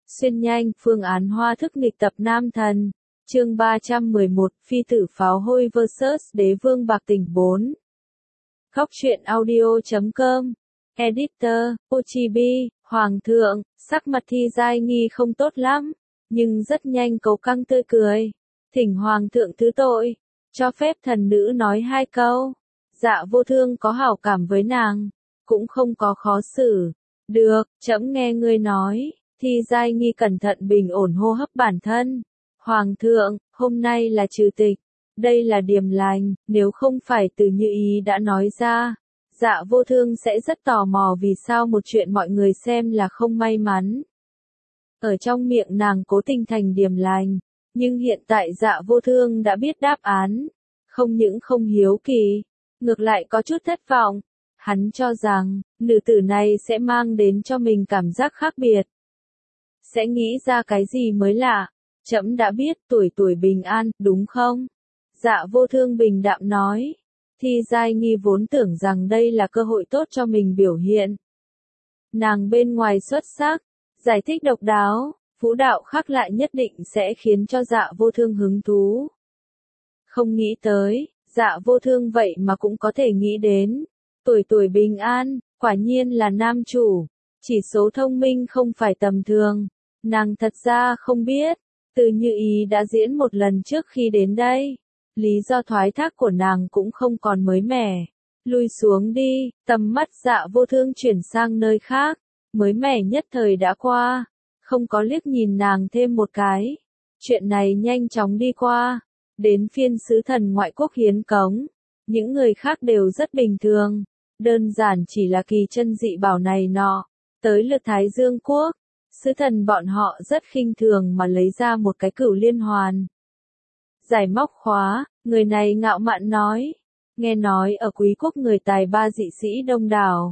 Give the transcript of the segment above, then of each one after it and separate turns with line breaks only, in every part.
Xuyên nhanh, phương án hoa thức nghịch tập nam thần. Chương 311, phi tử pháo hôi vs đế vương bạc tỉnh 4. Góc truyện audio.com. Editor, Ochibi, Hoàng thượng, sắc mặt Thi Giai Nghi không tốt lắm, nhưng rất nhanh cấu căng tươi cười. Thỉnh Hoàng thượng thứ tội, cho phép thần nữ nói 2 câu. Dạ Vô Thương có hảo cảm với nàng, cũng không có khó xử. Được, trẫm nghe ngươi nói. Thi Giai Nghi cẩn thận bình ổn hô hấp bản thân. Hoàng thượng, hôm nay là trừ tịch. Đây là điềm lành, nếu không phải Từ Như Ý đã nói ra. Dạ Vô Thương sẽ rất tò mò vì sao một chuyện mọi người xem là không may mắn. Ở trong miệng nàng cố tình thành điềm lành, nhưng hiện tại Dạ Vô Thương đã biết đáp án. Không những không hiếu kỳ, ngược lại có chút thất vọng. Hắn cho rằng, nữ tử này sẽ mang đến cho mình cảm giác khác biệt. Sẽ nghĩ ra cái gì mới lạ. Trẫm đã biết tuổi tuổi bình an, đúng không? Dạ Vô Thương bình đạm nói. Thi Giai Nghi vốn tưởng rằng đây là cơ hội tốt cho mình biểu hiện. Nàng bên ngoài xuất sắc, giải thích độc đáo, vũ đạo khác lại nhất định sẽ khiến cho Dạ Vô Thương hứng thú. Không nghĩ tới, Dạ Vô Thương vậy mà cũng có thể nghĩ đến. Tuổi tuổi bình an, quả nhiên là nam chủ, chỉ số thông minh không phải tầm thường. Nàng thật ra không biết, Từ Như Ý đã diễn một lần trước khi đến đây. Lý do thoái thác của nàng cũng không còn mới mẻ. Lui xuống đi, tầm mắt Dạ Vô Thương chuyển sang nơi khác. Mới mẻ nhất thời đã qua. Không có liếc nhìn nàng thêm một cái. Chuyện này nhanh chóng đi qua. Đến phiên sứ thần ngoại quốc Hiến Cống. Những người khác đều rất bình thường. Đơn giản chỉ là kỳ chân dị bảo này nọ. Tới lượt Thái Dương Quốc. Sứ thần bọn họ rất khinh thường mà lấy ra một cái cửu liên hoàn. Giải móc khóa, người này ngạo mạn nói. Nghe nói ở Quý quốc người tài ba dị sĩ đông đảo.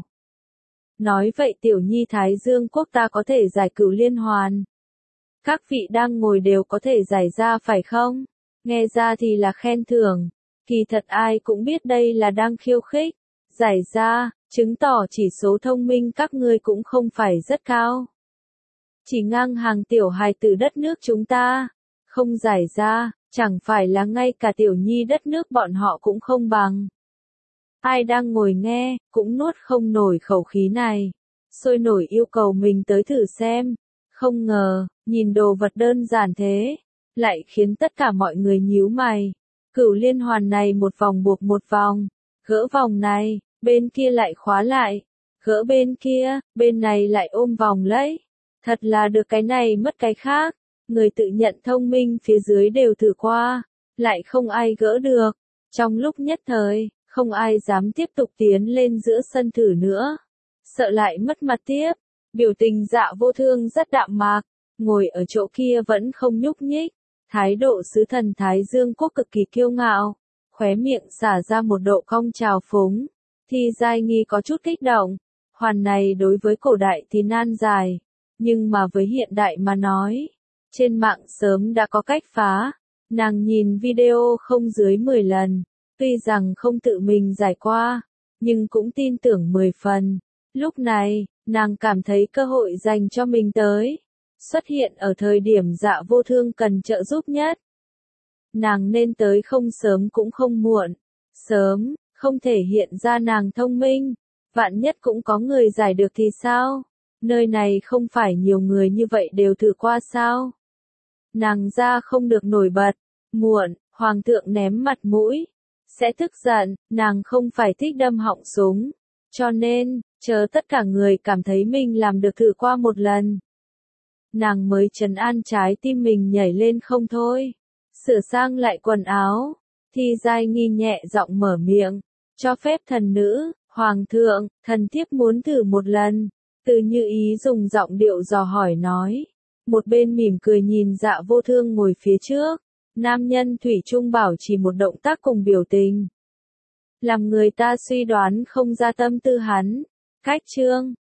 Nói vậy tiểu nhi Thái Dương Quốc ta có thể giải cửu liên hoàn. Các vị đang ngồi đều có thể giải ra phải không? Nghe ra thì là khen thưởng. Kỳ thật ai cũng biết đây là đang khiêu khích. Giải ra, chứng tỏ chỉ số thông minh các ngươi cũng không phải rất cao. Chỉ ngang hàng tiểu hài từ đất nước chúng ta. Không giải ra, chẳng phải là ngay cả tiểu nhi đất nước bọn họ cũng không bằng. Ai đang ngồi nghe, cũng nuốt không nổi khẩu khí này. Sôi nổi yêu cầu mình tới thử xem. Không ngờ, nhìn đồ vật đơn giản thế, lại khiến tất cả mọi người nhíu mày. Cửu liên hoàn này một vòng buộc một vòng. Gỡ vòng này, bên kia lại khóa lại. Gỡ bên kia, bên này lại ôm vòng lấy. Thật là được cái này mất cái khác. Người tự nhận thông minh phía dưới đều thử qua. Lại không ai gỡ được. Trong lúc nhất thời, không ai dám tiếp tục tiến lên giữa sân thử nữa. Sợ lại mất mặt tiếp. Biểu tình Dạ Vô Thương rất đạm mạc. Ngồi ở chỗ kia vẫn không nhúc nhích. Thái độ sứ thần Thái Dương Quốc cực kỳ kiêu ngạo. Khóe miệng xả ra một độ cong trào phúng. Thi Giai Nghi có chút kích động. Hoàn này đối với cổ đại thì nan dài. Nhưng mà với hiện đại mà nói, trên mạng sớm đã có cách phá. Nàng nhìn video không dưới 10 lần, tuy rằng không tự mình giải qua, nhưng cũng tin tưởng 10 phần. Lúc này, nàng cảm thấy cơ hội dành cho mình tới, xuất hiện ở thời điểm Dạ Vô Thương cần trợ giúp nhất. Nàng nên tới không sớm cũng không muộn. Sớm, không thể hiện ra nàng thông minh, vạn nhất cũng có người giải được thì sao? Nơi này không phải nhiều người như vậy đều thử qua sao? Nàng ra không được nổi bật, muộn, hoàng thượng ném mặt mũi, sẽ tức giận, nàng không phải thích đâm họng súng, cho nên, chờ tất cả người cảm thấy mình làm được thử qua một lần. Nàng mới trấn an trái tim mình nhảy lên không thôi, sửa sang lại quần áo, Thi Giai Nghi nhẹ giọng mở miệng, cho phép thần nữ, hoàng thượng, thần thiếp muốn thử một lần. Từ Như Ý dùng giọng điệu dò hỏi nói. Một bên mỉm cười nhìn Dạ Vô Thương ngồi phía trước. Nam nhân thủy chung bảo chỉ một động tác cùng biểu tình. Làm người ta suy đoán không ra tâm tư hắn. Cách chương.